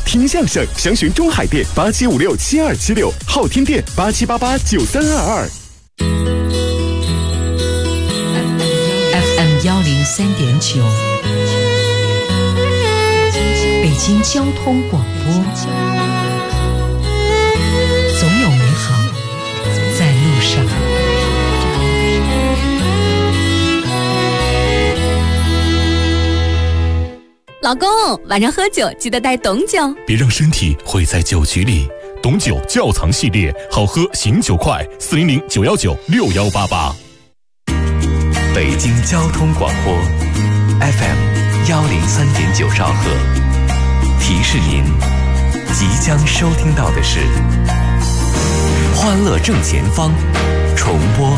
听相声，详询中海店87567276，昊天店87889322。 FM 103.9，北京交通广播，总有美好在路上。 老公，晚上喝酒记得带董酒， 别让身体毁在酒局里。董酒窖藏系列，好喝醒酒快，400-919-6188。 北京交通广播 FM 103.9兆赫，提示您即将收听到的是《欢乐正前方》重播。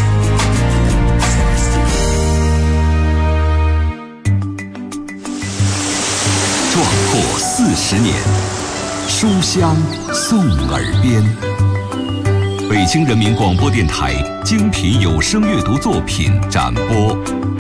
壮阔40年，书香送耳边。北京人民广播电台精品有声阅读作品展播。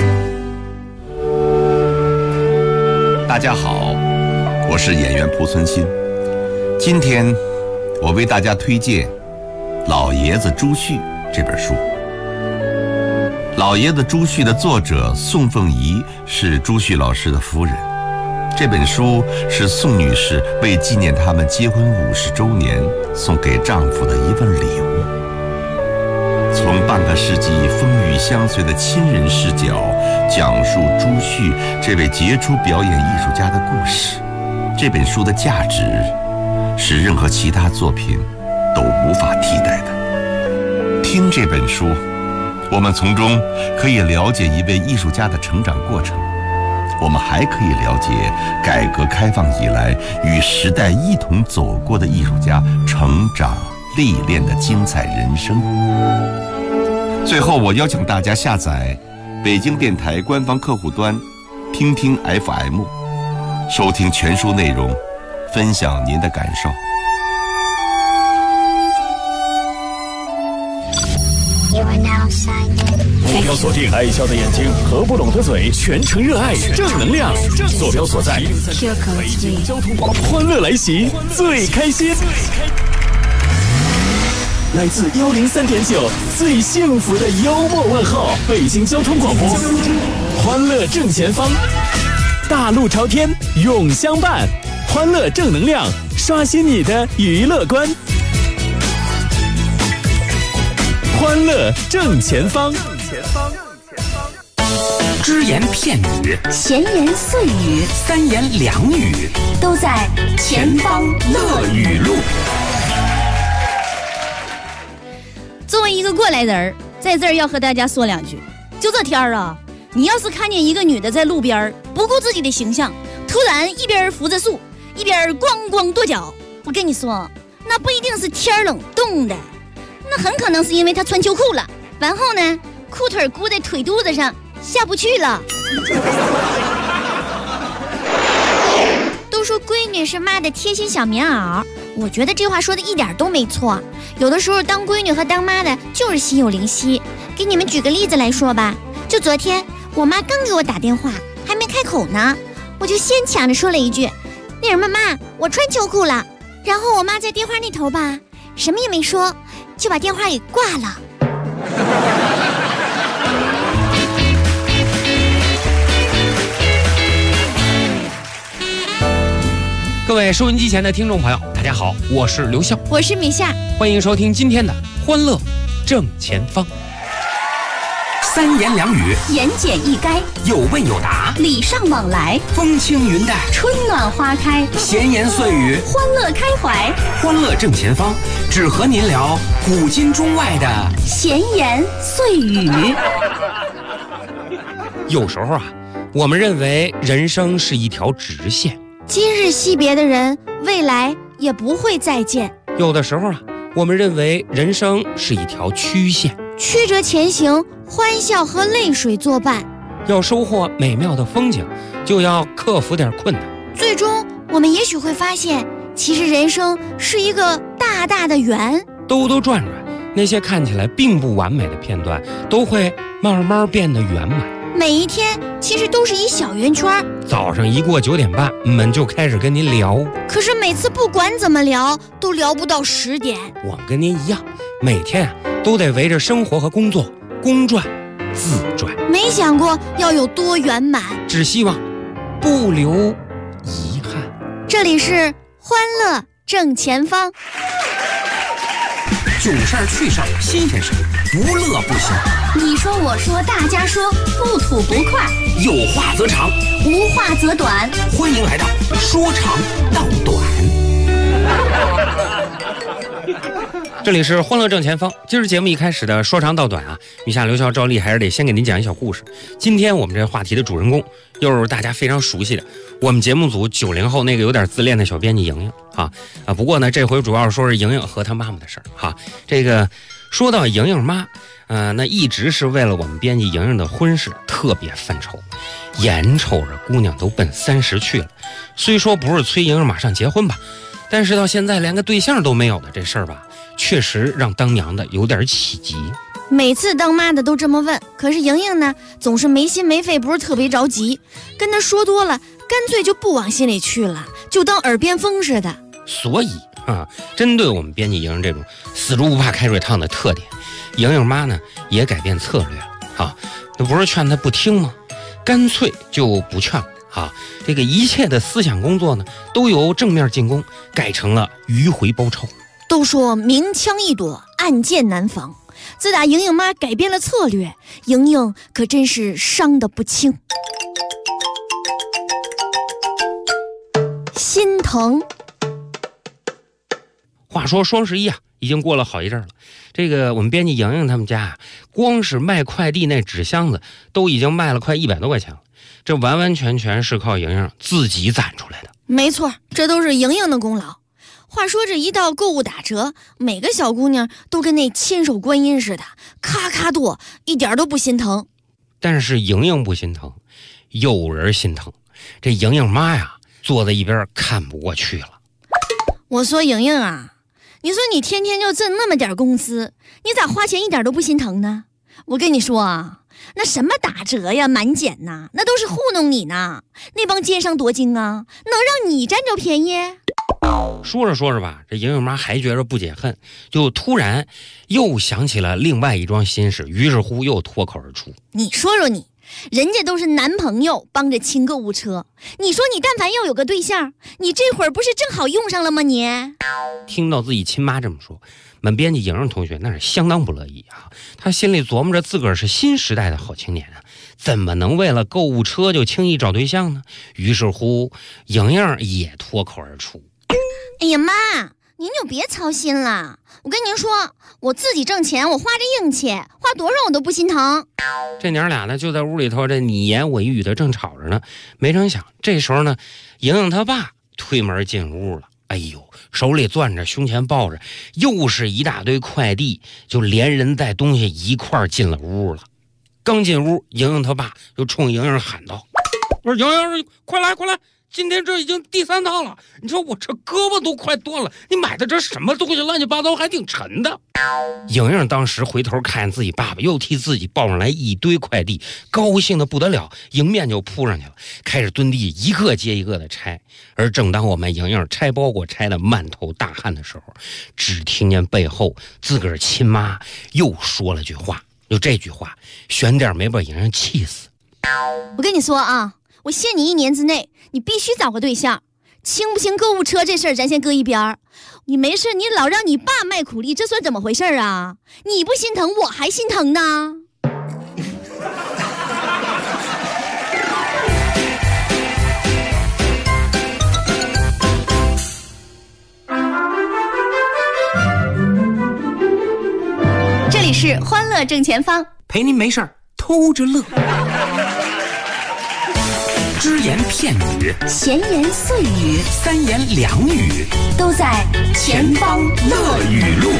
大家好，我是演员蒲存昕。今天我为大家推荐《老爷子朱旭》这本书。《老爷子朱旭》的作者宋凤仪是朱旭老师的夫人。这本书是宋女士为纪念他们结婚50周年送给丈夫的一份礼物。从半个世纪风雨相随的亲人视角讲述朱旭这位杰出表演艺术家的故事，这本书的价值是任何其他作品都无法替代的。听这本书，我们从中可以了解一位艺术家的成长过程，我们还可以了解改革开放以来与时代一同走过的艺术家成长历练的精彩人生。最后，我邀请大家下载北京电台官方客户端听听 FM， 收听全书内容，分享您的感受。 坐标锁定爱笑的眼睛和不拢的嘴，全程热爱正能量。坐标所在北京交通广播，欢乐来袭，最开心。来自103.9最幸福的幽默问候，北京交通广播，欢乐正前方，大路朝天永相伴，欢乐正能量，刷新你的娱乐观。欢乐正前方， 只言片语， 闲言碎语， 三言两语， 都在前方乐语录。 作为一个过来人，在这儿要和大家说两句。就这天儿啊，你要是看见一个女的在路边不顾自己的形象，突然一边扶着树，一边咣咣跺脚，我跟你说，那不一定是天冷冻的，那很可能是因为她穿秋裤了，然后呢，裤腿箍在腿肚子上下不去了。都说闺女是妈的贴心小棉袄，我觉得这话说的一点都没错。有的时候当闺女和当妈的就是心有灵犀。给你们举个例子来说吧，就昨天我妈刚给我打电话，还没开口呢，我就先抢着说了一句，那什么妈，我穿秋裤了。然后我妈在电话那头吧，什么也没说，就把电话给挂了。 各位收音机前的听众朋友，大家好，我是刘笑， 我是米夏， 欢迎收听今天的欢乐正前方。三言两语， 言简意赅， 有问有答， 礼尚往来， 风轻云淡， 春暖花开， 闲言碎语， 欢乐开怀。 欢乐正前方，只和您聊古今中外的闲言碎语。 有时候啊，我们认为人生是一条直线， 今日惜别的人，未来也不会再见。 有的时候啊，我们认为人生是一条曲线， 曲折前行，欢笑和泪水作伴。 要收获美妙的风景，就要克服点困难。 最终，我们也许会发现，其实人生是一个大大的圆， 兜兜转转，那些看起来并不完美的片段，都会慢慢变得圆满。 每一天其实都是一小圆圈。 早上一过9点半，我们就开始跟您聊。 可是每次不管怎么聊，都聊不到10点。 我们跟您一样，每天都得围着生活和工作公转自转。 没想过要有多圆满， 只希望不留遗憾。 这里是欢乐正前方。 囧事儿趣事儿新鲜事儿，不乐不行。 你说我说大家说，不吐不快， 有话则长， 无话则短。 欢迎来到说长道短。 这里是欢乐正前方。今儿节目一开始的说长道短啊，余下刘潇照例还是得先给您讲一小故事。今天我们这话题的主人公又是大家非常熟悉的我们节目组90后那个有点自恋的小编辑莹莹啊。不过呢，这回主要说是莹莹和她妈妈的事儿哈。这个说到莹莹妈，那一直是为了我们编辑莹莹的婚事特别犯愁，眼瞅着姑娘都奔30去了，虽说不是催莹莹马上结婚吧，但是到现在连个对象都没有的这事儿吧，确实让当娘的有点起急。 每次当妈的都这么问，可是莹莹呢总是没心没肺，不是特别着急。跟她说多了，干脆就不往心里去了，就当耳边风似的。 所以针对我们编辑莹莹这种死猪不怕开水烫的特点，莹莹妈呢也改变策略了那不是劝她不听吗？干脆就不劝了这个一切的思想工作呢，都由正面进攻改成了迂回包抄。 都说明枪易躲，暗箭难防。自打莹莹妈改变了策略，莹莹可真是伤得不轻。心疼。 话说双11已经过了好一阵了，这个我们编辑莹莹他们家光是卖快递那纸箱子都已经卖了快100多块钱了，这完完全全是靠莹莹自己攒出来的。 没错，这都是莹莹的功劳。话说这一到购物打折，每个小姑娘都跟那千手观音似的，咔咔剁，一点都不心疼。 但是莹莹不心疼，有人心疼。这莹莹妈呀，坐在一边看不过去了。 我说莹莹啊，你说你天天就挣那么点工资，你咋花钱一点都不心疼呢？我跟你说啊，那什么打折呀、满减呐，那都是糊弄你呢。那帮奸商多精啊，能让你占着便宜。 说着说着吧，这莹莹妈还觉着不解恨，就突然又想起了另外一桩心事，于是乎又脱口而出： 你说说你，人家都是男朋友帮着清购物车，你说你但凡要有个对象，你这会儿不是正好用上了吗你？ 听到自己亲妈这么说，本编辑莹莹同学那是相当不乐意他心里琢磨着自个儿是新时代的好青年怎么能为了购物车就轻易找对象呢？于是乎莹莹也脱口而出： 哎呀妈，您就别操心了，我跟您说，我自己挣钱，我花着硬气，花多少我都不心疼。 这娘俩呢就在屋里头这你言我语的正吵着呢，没成想这时候呢，莹莹她爸推门进屋了。哎呦，手里攥着，胸前抱着，又是一大堆快递，就连人带东西一块进了屋了。刚进屋，莹莹她爸就冲莹莹喊道：“我说莹莹，快来快来！今天这已经第3趟了，你说我这胳膊都快断了，你买的这什么东西乱七八糟还挺沉的。”莹莹当时回头看自己爸爸又替自己抱上来一堆快递，高兴的不得了，迎面就扑上去了，开始蹲地一个接一个的拆。而正当我们莹莹拆包裹拆的满头大汗的时候，只听见背后自个儿亲妈又说了句话，就这句话悬点没把莹莹气死。 我跟你说啊，我限你1年之内你必须找个对象，清不清购物车这事儿咱先搁一边儿。你没事你老让你爸卖苦力，这算怎么回事啊？你不心疼我还心疼呢。 这里是欢乐正前方， 陪您没事偷着乐。只言片语， 闲言碎语 ，3言2语， 都在前方乐语录。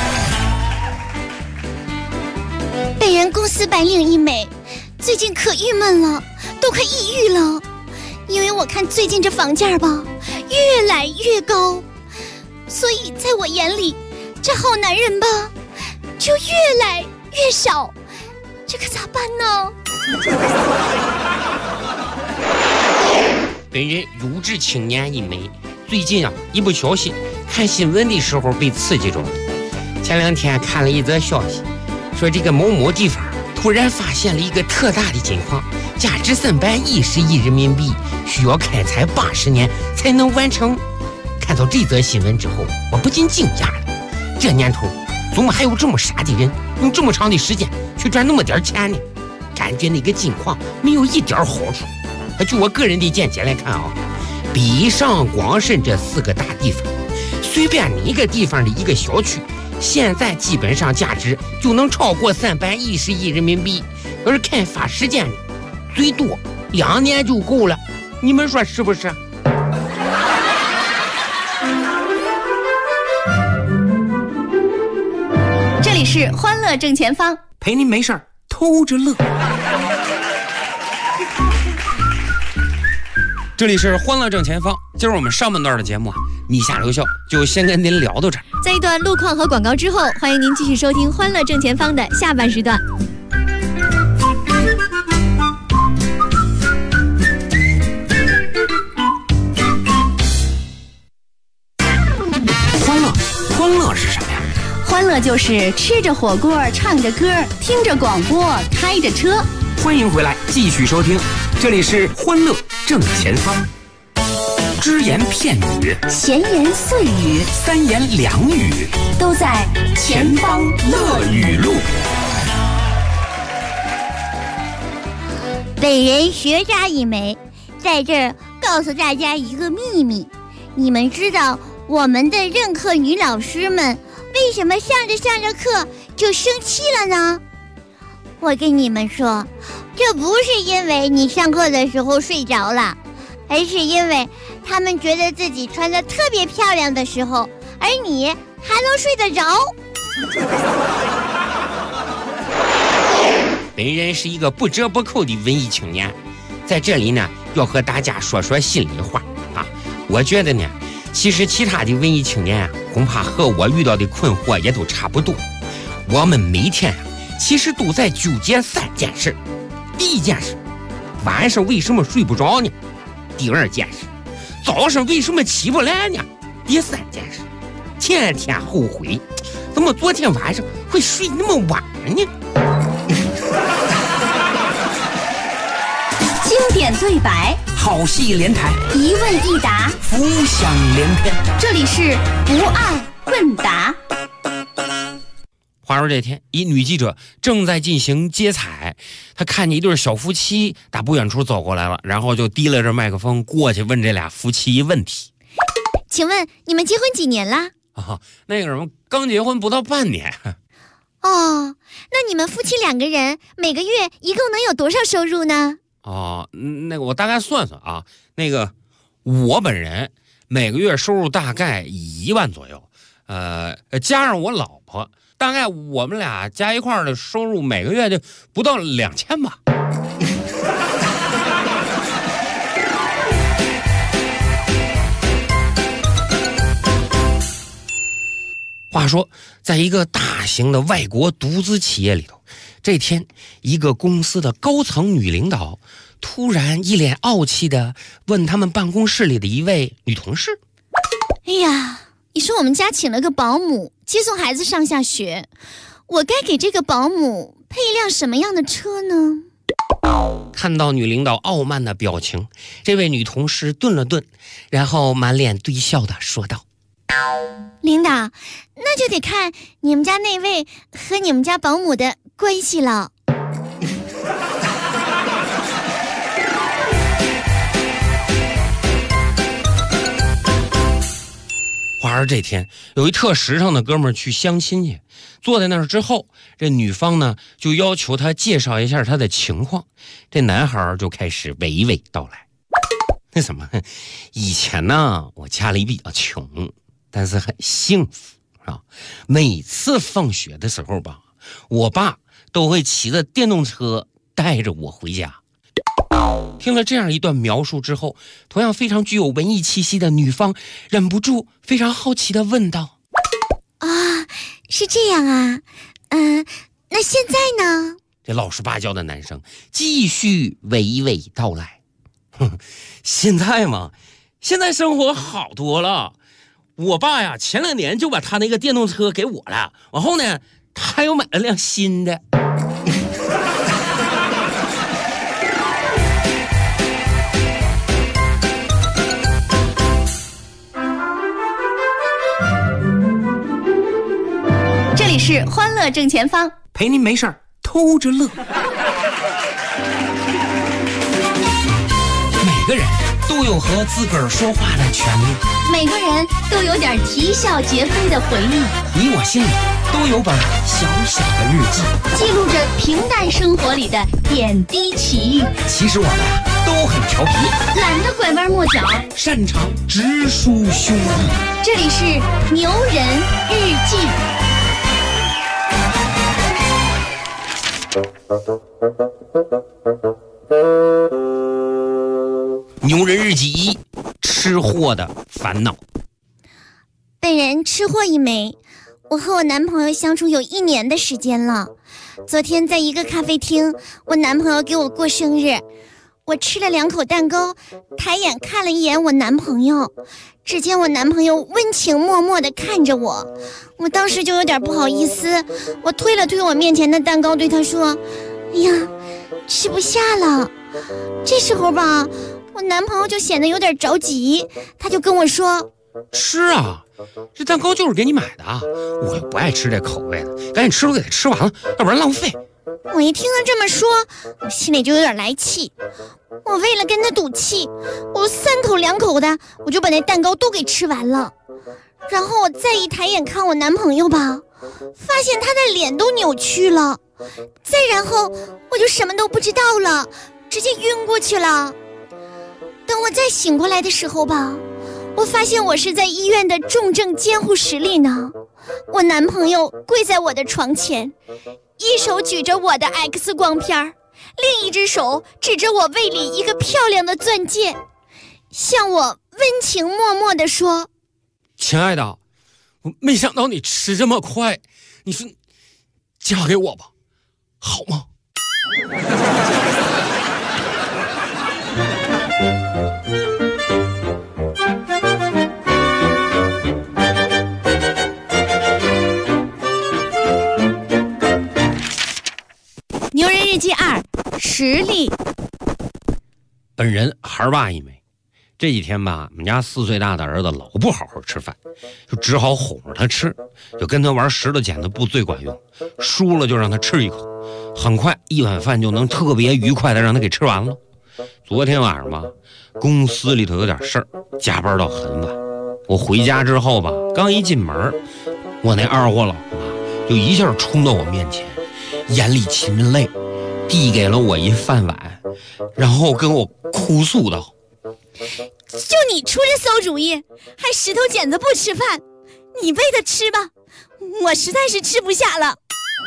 被人公司白领一枚，最近可郁闷了，都快抑郁了。因为我看最近这房价吧，越来越高，所以在我眼里，这好男人吧，就越来越少。这可咋办呢？ 本人有志青年一枚，最近一不小心看新闻的时候被刺激着了。前2天看了一则消息，说这个某某地方突然发现了一个特大的金矿，价值310亿人民币，需要开采80年才能完成。看到这则新闻之后，我不禁惊讶了，这年头怎么还有这么傻的人，用这么长的时间去赚那么点钱呢？感觉那个金矿没有一点好处。据我个人的见解来看北上广深这4个大地方，随便哪个地方的一个小区，现在基本上价值就能超过310亿人民币。要是开发时间呢，最多2年就够了。你们说是不是？ 这里是欢乐正前方， 陪你没事儿偷着乐。这里是欢乐正前方，今儿我们上半段的节目米下留校就先跟您聊到这儿。 在一段路况和广告之后，欢迎您继续收听欢乐正前方的下半时段。 欢乐是什么呀？ 欢乐就是吃着火锅，唱着歌，听着广播，开着车。 欢迎回来，继续收听，这里是欢乐正前方。只言片语， 闲言碎语 ，3言2语， 都在前方乐语录。 本人学渣一枚，在这儿告诉大家一个秘密，你们知道我们的任课女老师们为什么上着课就生气了呢？我跟你们说，这不是因为你上课的时候睡着了，而是因为他们觉得自己穿得特别漂亮的时候，而你还能睡得着。 本人是一个不折不扣的文艺青年，在这里呢要和大家说说心里话我觉得呢，其实其他的文艺青年恐怕和我遇到的困惑也都差不多。我们每天其实都在纠结3件事。第一件事，晚上为什么睡不着呢？第2件事，早上为什么起不来呢？第3件事，天天后悔，怎么昨天晚上会睡那么晚呢？ 经典对白， 好戏连台， 一问一答， 浮想联翩。 这里是不二问答。 话说这天，一女记者正在进行接采，她看见一对小夫妻打不远处走过来了，然后就递了着麦克风过去问这俩夫妻问题。 请问你们结婚几年啦？ 那个什么，刚结婚不到半年。 哦，那你们夫妻2个人每个月一共能有多少收入呢？ 那个我大概算算那个我本人每个月收入大概1万左右，加上我老婆，大概我们俩加一块的收入每个月就不到2000吧。话说，在一个大型的外国独资企业里头，这天一个公司的高层女领导突然一脸傲气的问他们办公室里的一位女同事： 哎呀，你说我们家请了个保姆接送孩子上下学，我该给这个保姆配一辆什么样的车呢？ 看到女领导傲慢的表情，这位女同事顿了顿，然后满脸堆笑的说道： 领导，那就得看你们家那位和你们家保姆的关系了。 话说这天，有一特实诚的哥们儿去相亲去，坐在那儿之后，这女方呢就要求他介绍一下他的情况，这男孩就开始娓娓道来。那什么，以前呢我家里比较穷，但是很幸福每次放学的时候吧，我爸都会骑着电动车带着我回家。听了这样一段描述之后，同样非常具有文艺气息的女方忍不住非常好奇地问道： 是这样啊，那现在呢？ 这老实巴交的男生继续娓娓道来。现在嘛，现在生活好多了。我爸呀，前2年就把他那个电动车给我了，然后呢，他又买了辆新的。 这里是欢乐正前方， 陪您没事儿偷着乐。每个人都有和自个儿说话的权利， 每个人都有点啼笑皆非的回忆， 你我心里都有本小小的日记， 记录着平淡生活里的点滴奇遇。 其实我们都很调皮， 懒得拐弯抹角， 擅长直抒胸臆。 这里是牛人日记。 牛人日记1：吃货的烦恼。 本人吃货一枚，我和我男朋友相处有1年的时间了。昨天在一个咖啡厅，我男朋友给我过生日，我吃了2口蛋糕，抬眼看了一眼我男朋友，只见我男朋友温情脉脉地看着我，我当时就有点不好意思，我推了推我面前的蛋糕，对他说：“哎呀，吃不下了。”这时候吧，我男朋友就显得有点着急，他就跟我说：“ 吃啊，这蛋糕就是给你买的啊，我不爱吃这口味的，赶紧吃都给它吃完了，要不然浪费。” 我一听他这么说，我心里就有点来气。我为了跟他赌气，我3口2口的，我就把那蛋糕都给吃完了。然后我再一抬眼看我男朋友吧，发现他的脸都扭曲了。再然后我就什么都不知道了，直接晕过去了。等我再醒过来的时候吧，我发现我是在医院的重症监护室里呢。我男朋友跪在我的床前，一手举着我的 X 光片，另一只手指着我胃里一个漂亮的钻戒，向我温情脉脉地说：“ 亲爱的，我没想到你吃这么快，你说嫁给我吧，好吗？” 牛人日记2：实力。 本人孩爸一枚，这几天吧，我们家4岁大的儿子老不好好吃饭，就只好哄着他吃，就跟他玩石头剪子布最管用，输了就让他吃一口，很快1碗饭就能特别愉快的让他给吃完了。昨天晚上吧，公司里头有点事儿，加班到很晚。我回家之后吧，刚一进门，我那二货老婆就一下冲到我面前，眼里噙泪，递给了我一饭碗，然后跟我哭诉道：“ 就你出这馊主意，还石头剪子不吃饭，你喂他吃吧，我实在是吃不下了。”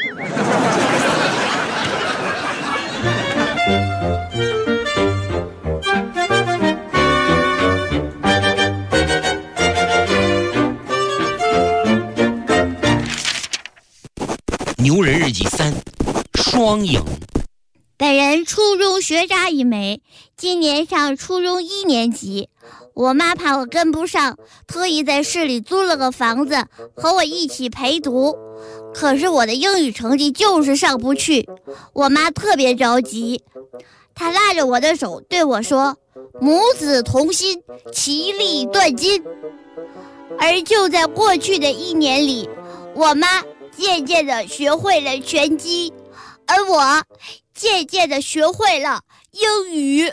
牛人日记3：双赢。 本人初中学渣一枚，今年上初中1年级。我妈怕我跟不上，特意在市里租了个房子和我一起陪读。可是我的英语成绩就是上不去，我妈特别着急，她拉着我的手对我说：“母子同心，其利断金。”而就在过去的1年里，我妈渐渐地学会了拳击，而我渐渐地学会了英语。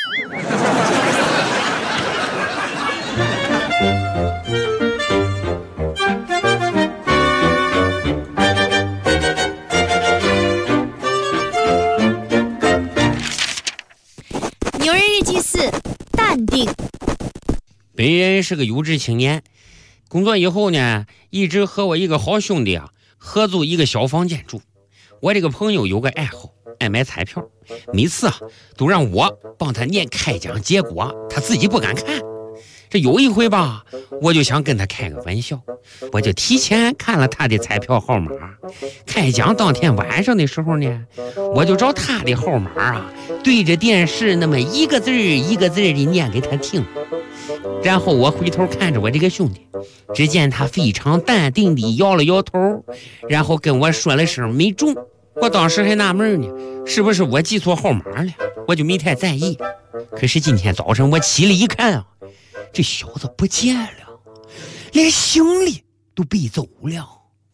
牛人日记4：淡定。 本人是个有志青年，工作以后呢，一直和我一个好兄弟合租一个小房间住。我这个朋友有个爱好，爱买彩票，每次都让我帮他念开奖结果，他自己不敢看。 这有一回吧，我就想跟他开个玩笑，我就提前看了他的彩票号码。开奖当天晚上的时候呢，我就找他的号码啊，对着电视那么一个字一个字的念给他听。然后我回头看着我这个兄弟，只见他非常淡定地摇了摇头，然后跟我说了声没中。我当时还纳闷呢，是不是我记错号码了？我就没太在意。可是今天早上我起来一看啊，这小子不见了，连行李都被走了。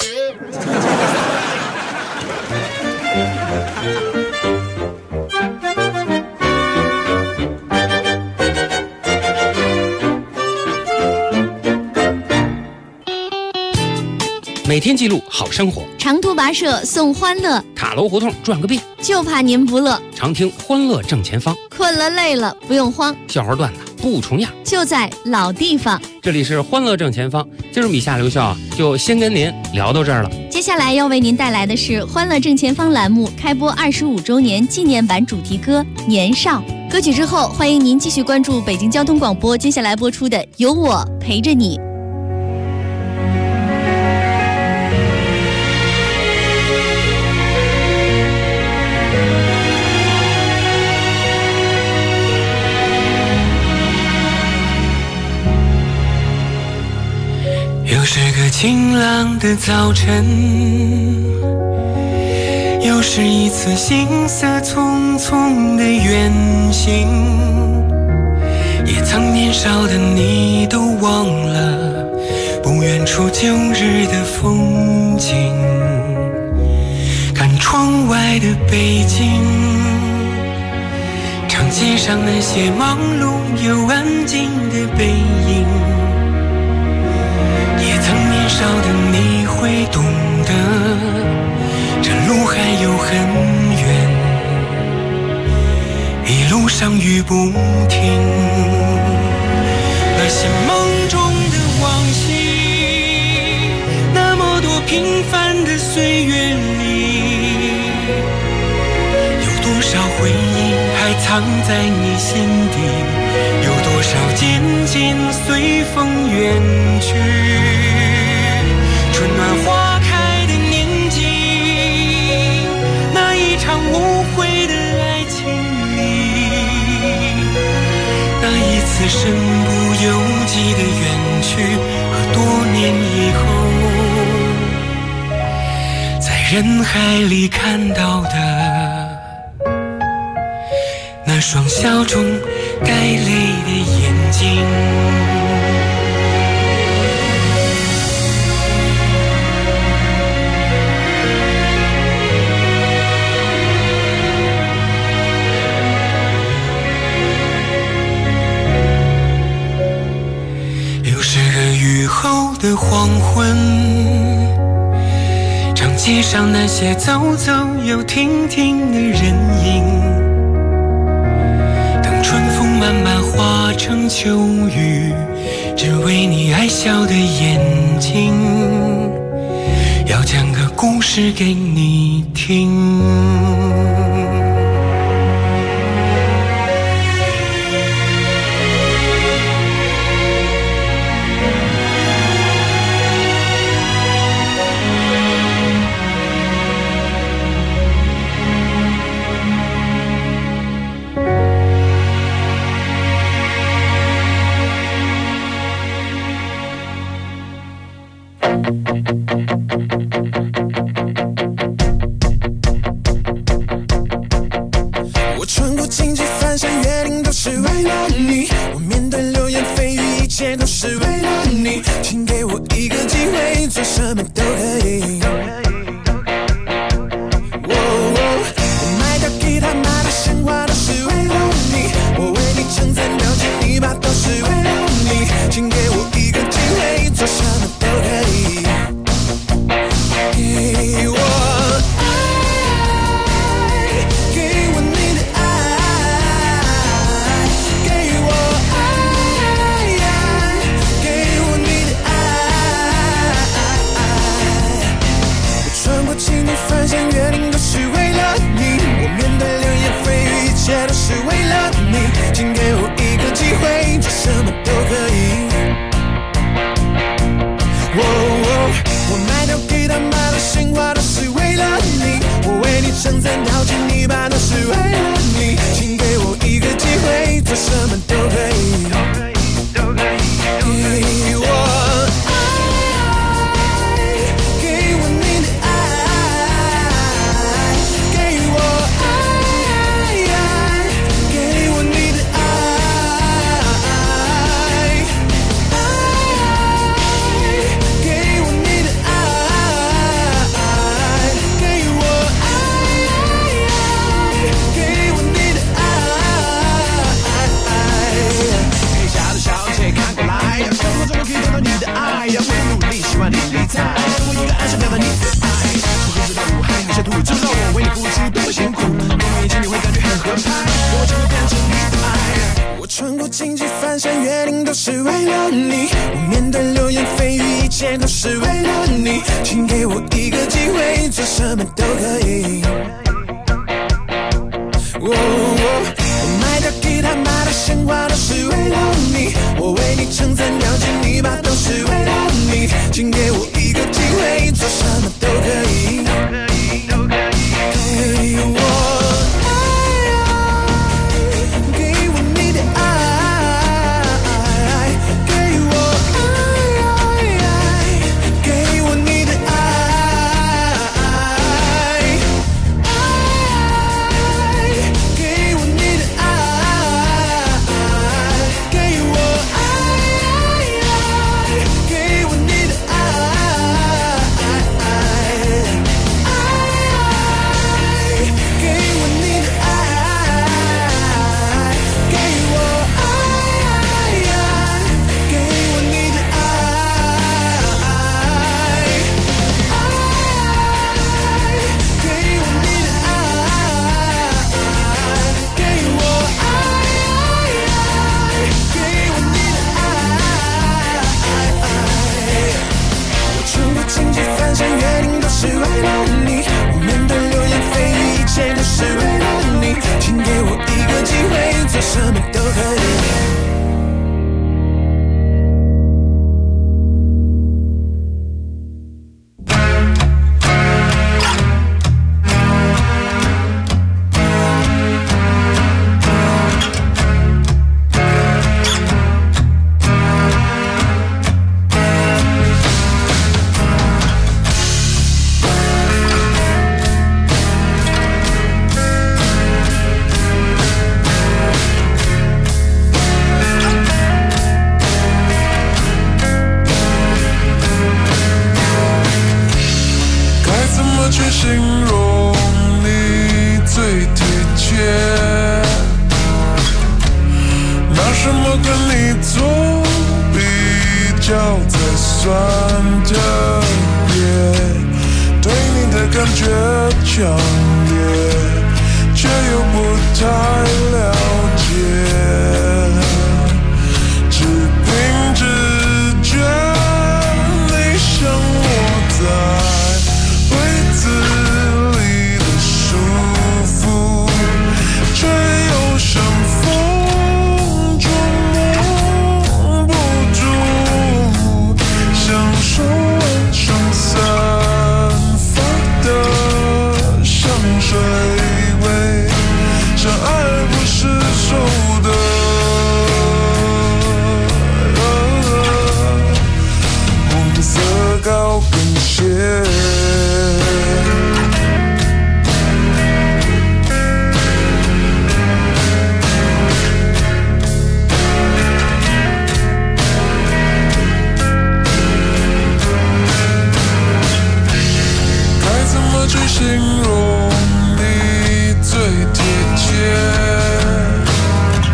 每天记录好生活， 长途跋涉送欢乐， 塔楼胡同转个遍， 就怕您不乐。 常听欢乐正前方， 困了累了不用慌， 笑话段子不重样， 就在老地方。 这里是欢乐正前方，今儿米夏留校就先跟您聊到这儿了。 接下来要为您带来的是欢乐正前方栏目开播25周年纪念版主题歌《年少》。歌曲之后，欢迎您继续关注北京交通广播接下来播出的《有我陪着你》。 又是个晴朗的早晨，又是一次行色匆匆的远行，也曾年少的你都忘了不远处旧日的风景。看窗外的北京，长街上那些忙碌又安静的背影，也曾年少的你会懂得，这路还有很远，一路上雨不停。那些梦中的往昔，那么多平凡的岁月里，有多少回忆还藏在你心底，有多少渐渐随风远去。春暖花开的年纪，那一场无悔的爱情里，那一次身不由己的远去，和多年以后在人海里看到的那双笑中带泪的眼睛。雨后的黄昏，长街上那些走走又停停的人影，等春风慢慢化成秋雨，只为你爱笑的眼睛，要讲个故事给你听。 我穿过荆棘翻山越岭，都是为了你；我面对流言蜚语，一切都是为了你。请给我一个机会，做什么都可以。我买的吉他，买的鲜花，都是为了你；我为你撑伞，掉进泥巴，都是为了你。请给我一个机会，做什么都可以。给我爱，给我你的爱，给我爱，给我你的爱。 切都是为了你，请给我一个机会，做什么都可以。我买的吉他，买的鲜花都是为了你，我为你撑伞，了解你吧，都是为了你，请给我一个机会，做什么都可以。给我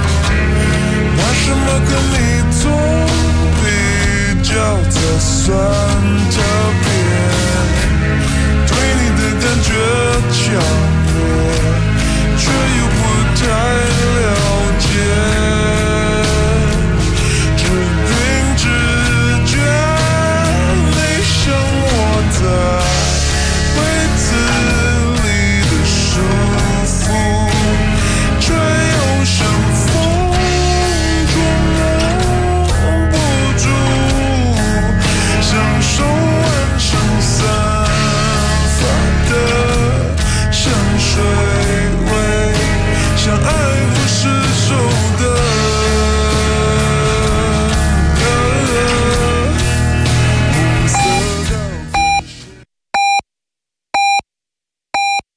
算